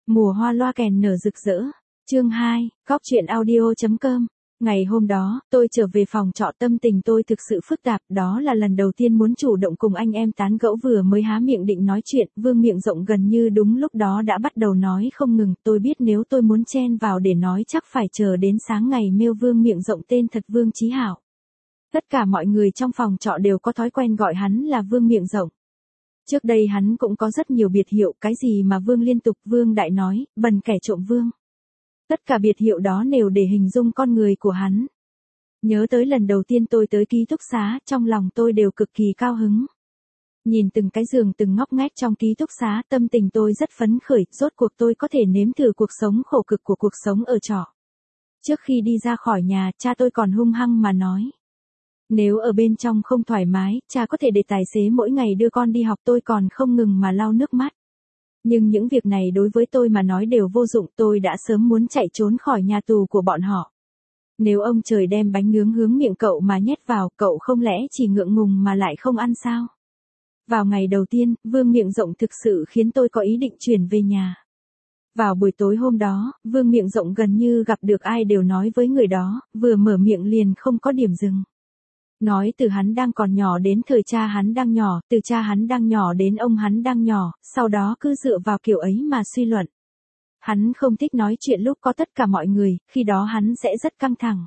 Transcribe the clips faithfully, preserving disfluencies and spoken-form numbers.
Mùa hoa loa kèn nở rực rỡ. Chương hai, góc truyện audio chấm com. Ngày hôm đó, tôi trở về phòng trọ, tâm tình tôi thực sự phức tạp, đó là lần đầu tiên muốn chủ động cùng anh em tán gẫu, vừa mới há miệng định nói chuyện, Vương Miệng Rộng gần như đúng lúc đó đã bắt đầu nói không ngừng, tôi biết nếu tôi muốn chen vào để nói chắc phải chờ đến sáng ngày mail. Vương Miệng Rộng tên thật Vương Chí Hảo. Tất cả mọi người trong phòng trọ đều có thói quen gọi hắn là Vương Miệng Rộng. Trước đây hắn cũng có rất nhiều biệt hiệu, cái gì mà Vương liên tục, Vương đại nói, bần kẻ trộm Vương. Tất cả biệt hiệu đó đều để hình dung con người của hắn. Nhớ tới lần đầu tiên tôi tới ký túc xá, trong lòng tôi đều cực kỳ cao hứng. Nhìn từng cái giường từng ngóc ngách trong ký túc xá, tâm tình tôi rất phấn khởi, rốt cuộc tôi có thể nếm thử cuộc sống khổ cực của cuộc sống ở trọ. Trước khi đi ra khỏi nhà, cha tôi còn hung hăng mà nói. Nếu ở bên trong không thoải mái, cha có thể để tài xế mỗi ngày đưa con đi học, tôi còn không ngừng mà lau nước mắt. Nhưng những việc này đối với tôi mà nói đều vô dụng, tôi đã sớm muốn chạy trốn khỏi nhà tù của bọn họ. Nếu ông trời đem bánh nướng hướng miệng cậu mà nhét vào, cậu không lẽ chỉ ngượng ngùng mà lại không ăn sao? Vào ngày đầu tiên, Vương Miệng Rộng thực sự khiến tôi có ý định chuyển về nhà. Vào buổi tối hôm đó, Vương Miệng Rộng gần như gặp được ai đều nói với người đó, vừa mở miệng liền không có điểm dừng. Nói từ hắn đang còn nhỏ đến thời cha hắn đang nhỏ, từ cha hắn đang nhỏ đến ông hắn đang nhỏ, sau đó cứ dựa vào kiểu ấy mà suy luận. Hắn không thích nói chuyện lúc có tất cả mọi người, khi đó hắn sẽ rất căng thẳng.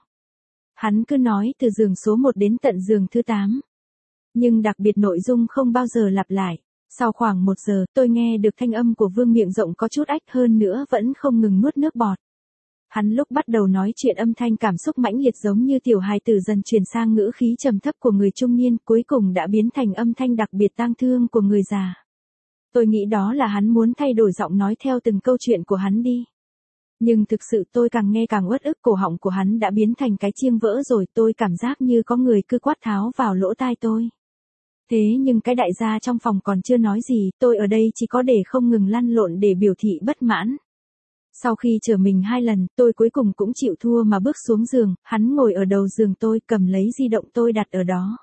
Hắn cứ nói từ giường số một đến tận giường thứ tám. Nhưng đặc biệt nội dung không bao giờ lặp lại. Sau khoảng một giờ, tôi nghe được thanh âm của Vương Miệng Rộng có chút ách, hơn nữa vẫn không ngừng nuốt nước bọt. Hắn lúc bắt đầu nói chuyện âm thanh cảm xúc mãnh liệt giống như tiểu hài tử, dần chuyển sang ngữ khí trầm thấp của người trung niên, cuối cùng đã biến thành âm thanh đặc biệt tang thương của người già. Tôi nghĩ đó là hắn muốn thay đổi giọng nói theo từng câu chuyện của hắn đi. Nhưng thực sự tôi càng nghe càng uất ức, cổ họng của hắn đã biến thành cái chiêng vỡ rồi, tôi cảm giác như có người cứ quát tháo vào lỗ tai tôi. Thế nhưng cái đại gia trong phòng còn chưa nói gì, tôi ở đây chỉ có để không ngừng lăn lộn để biểu thị bất mãn. Sau khi chở mình hai lần, tôi cuối cùng cũng chịu thua mà bước xuống giường, hắn ngồi ở đầu giường tôi, cầm lấy di động tôi đặt ở đó.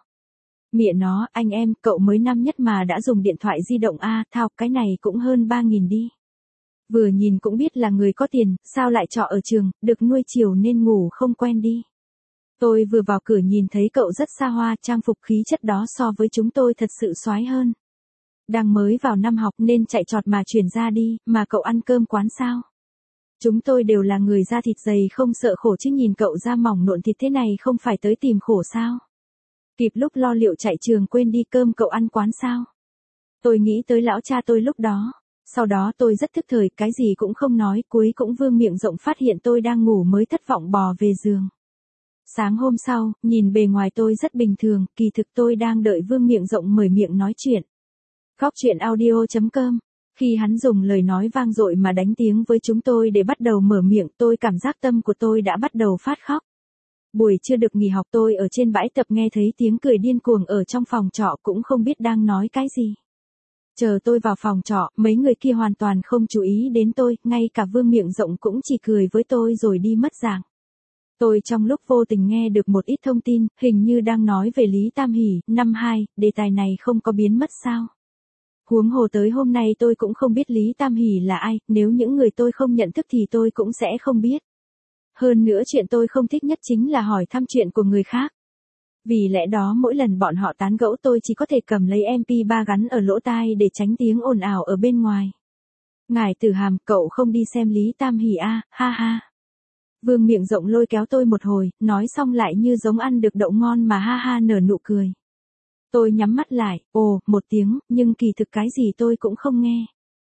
Mẹ nó, anh em, cậu mới năm nhất mà đã dùng điện thoại di động a, thao, cái này cũng hơn ba nghìn đi. Vừa nhìn cũng biết là người có tiền, sao lại trọ ở trường, được nuôi chiều nên ngủ không quen đi. Tôi vừa vào cửa nhìn thấy cậu rất xa hoa, trang phục khí chất đó so với chúng tôi thật sự soái hơn. Đang mới vào năm học nên chạy trọt mà chuyển ra đi, mà cậu ăn cơm quán sao? Chúng tôi đều là người da thịt dày không sợ khổ chứ, nhìn cậu da mỏng nộn thịt thế này không phải tới tìm khổ sao? Kịp lúc lo liệu chạy trường quên đi, cơm cậu ăn quán sao? Tôi nghĩ tới lão cha tôi lúc đó. Sau đó tôi rất thức thời, cái gì cũng không nói, cuối cũng Vương Miệng Rộng phát hiện tôi đang ngủ mới thất vọng bò về giường. Sáng hôm sau, nhìn bề ngoài tôi rất bình thường, kỳ thực tôi đang đợi Vương Miệng Rộng mở miệng nói chuyện. Góc truyện audio chấm com. Khi hắn dùng lời nói vang dội mà đánh tiếng với chúng tôi để bắt đầu mở miệng, tôi cảm giác tâm của tôi đã bắt đầu phát khóc. Buổi chưa được nghỉ học, tôi ở trên bãi tập nghe thấy tiếng cười điên cuồng ở trong phòng trọ, cũng không biết đang nói cái gì. Chờ tôi vào phòng trọ, mấy người kia hoàn toàn không chú ý đến tôi, ngay cả Vương Miệng Rộng cũng chỉ cười với tôi rồi đi mất dạng. Tôi trong lúc vô tình nghe được một ít thông tin, hình như đang nói về Lý Tam Hỷ, năm hai, đề tài này không có biến mất sao? Huống hồ tới hôm nay tôi cũng không biết Lý Tam Hỷ là ai, nếu những người tôi không nhận thức thì tôi cũng sẽ không biết. Hơn nữa chuyện tôi không thích nhất chính là hỏi thăm chuyện của người khác. Vì lẽ đó mỗi lần bọn họ tán gẫu tôi chỉ có thể cầm lấy em pê ba gắn ở lỗ tai để tránh tiếng ồn ào ở bên ngoài. Ngải Tử Hàm, cậu không đi xem Lý Tam Hỷ à, ha ha. Vương Miệng Rộng lôi kéo tôi một hồi, nói xong lại như giống ăn được đậu ngon mà ha ha nở nụ cười. Tôi nhắm mắt lại, ồ, một tiếng, nhưng kỳ thực cái gì tôi cũng không nghe.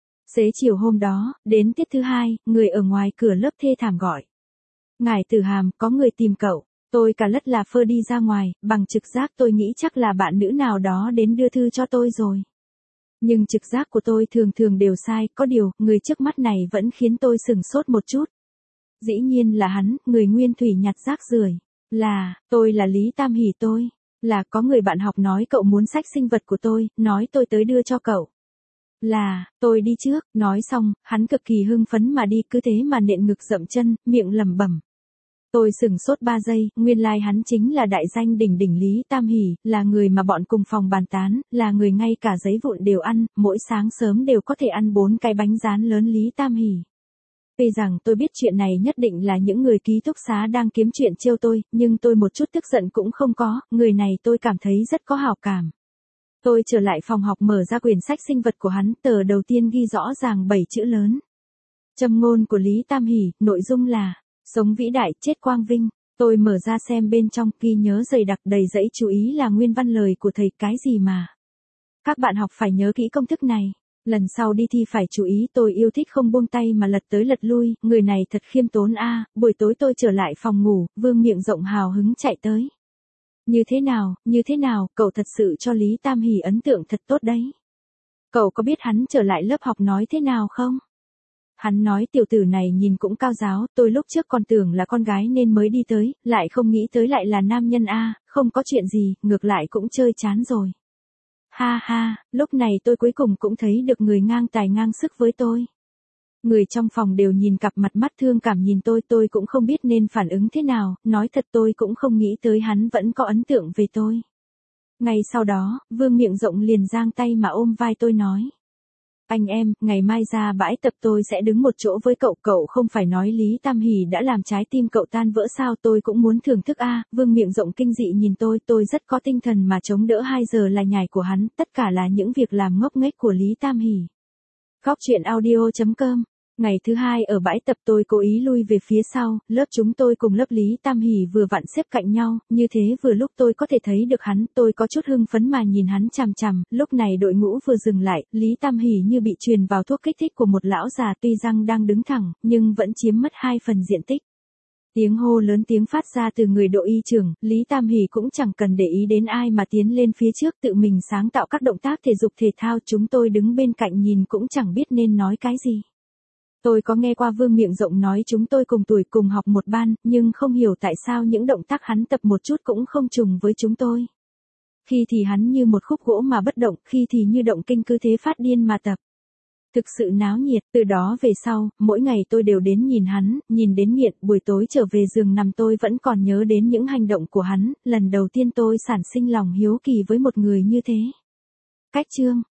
Xế chiều hôm đó, đến tiết thứ hai, người ở ngoài cửa lớp thê thảm gọi. Ngải Tử Hàm, có người tìm cậu. Tôi cả lất là phơ đi ra ngoài, bằng trực giác tôi nghĩ chắc là bạn nữ nào đó đến đưa thư cho tôi rồi. Nhưng trực giác của tôi thường thường đều sai, có điều, người trước mắt này vẫn khiến tôi sửng sốt một chút. Dĩ nhiên là hắn, người nguyên thủy nhặt rác rưởi. Là, tôi là Lý Tam Hỷ, tôi. Là, có người bạn học nói cậu muốn sách sinh vật của tôi, nói tôi tới đưa cho cậu. Là, tôi đi trước, nói xong, hắn cực kỳ hưng phấn mà đi, cứ thế mà nện ngực dậm chân, miệng lẩm bẩm. Tôi sửng sốt ba giây, nguyên lai like hắn chính là đại danh đỉnh đỉnh Lý Tam Hỷ, là người mà bọn cùng phòng bàn tán, là người ngay cả giấy vụn đều ăn, mỗi sáng sớm đều có thể ăn bốn cái bánh rán lớn Lý Tam Hỷ. Tuy rằng tôi biết chuyện này nhất định là những người ký túc xá đang kiếm chuyện trêu tôi, nhưng tôi một chút tức giận cũng không có, người này tôi cảm thấy rất có hảo cảm. Tôi trở lại phòng học mở ra quyển sách sinh vật của hắn, tờ đầu tiên ghi rõ ràng bảy chữ lớn. Châm ngôn của Lý Tam Hỷ, nội dung là, sống vĩ đại, chết quang vinh. Tôi mở ra xem bên trong, ghi nhớ dày đặc đầy dẫy chú ý là nguyên văn lời của thầy, cái gì mà. Các bạn học phải nhớ kỹ công thức này. Lần sau đi thi phải chú ý, tôi yêu thích không buông tay mà lật tới lật lui, người này thật khiêm tốn a. Buổi tối tôi trở lại phòng ngủ, Vương miệng rộng hào hứng chạy tới. Như thế nào, như thế nào, cậu thật sự cho Lý Tam Hỷ ấn tượng thật tốt đấy. Cậu có biết hắn trở lại lớp học nói thế nào không? Hắn nói tiểu tử này nhìn cũng cao giáo, tôi lúc trước còn tưởng là con gái nên mới đi tới, lại không nghĩ tới lại là nam nhân a, không có chuyện gì, ngược lại cũng chơi chán rồi. Ha ha, lúc này tôi cuối cùng cũng thấy được người ngang tài ngang sức với tôi. Người trong phòng đều nhìn cặp mặt mắt thương cảm nhìn tôi, tôi cũng không biết nên phản ứng thế nào, nói thật tôi cũng không nghĩ tới hắn vẫn có ấn tượng về tôi. Ngay sau đó, Vương miệng rộng liền giang tay mà ôm vai tôi nói. Anh em, ngày mai ra bãi tập tôi sẽ đứng một chỗ với cậu, cậu không phải nói Lý Tam Hỷ đã làm trái tim cậu tan vỡ sao, tôi cũng muốn thưởng thức a. Vương miệng rộng kinh dị nhìn tôi, tôi rất có tinh thần mà chống đỡ hai giờ là nhải của hắn, tất cả là những việc làm ngốc nghếch của Lý Tam Hỷ. Góc truyện audio chấm com. Ngày thứ hai ở bãi tập tôi cố ý lui về phía sau, lớp chúng tôi cùng lớp Lý Tam Hỷ vừa vặn xếp cạnh nhau, như thế vừa lúc tôi có thể thấy được hắn, tôi có chút hưng phấn mà nhìn hắn chằm chằm, lúc này đội ngũ vừa dừng lại, Lý Tam Hỷ như bị truyền vào thuốc kích thích của một lão già, tuy răng đang đứng thẳng, nhưng vẫn chiếm mất hai phần diện tích. Tiếng hô lớn tiếng phát ra từ người đội y trưởng, Lý Tam Hỷ cũng chẳng cần để ý đến ai mà tiến lên phía trước tự mình sáng tạo các động tác thể dục thể thao, chúng tôi đứng bên cạnh nhìn cũng chẳng biết nên nói cái gì. Tôi có nghe qua Vương miệng rộng nói chúng tôi cùng tuổi cùng học một ban, nhưng không hiểu tại sao những động tác hắn tập một chút cũng không trùng với chúng tôi. Khi thì hắn như một khúc gỗ mà bất động, khi thì như động kinh cứ thế phát điên mà tập. Thực sự náo nhiệt, từ đó về sau, mỗi ngày tôi đều đến nhìn hắn, nhìn đến nghiện, buổi tối trở về giường nằm tôi vẫn còn nhớ đến những hành động của hắn, lần đầu tiên tôi sản sinh lòng hiếu kỳ với một người như thế. Cách chương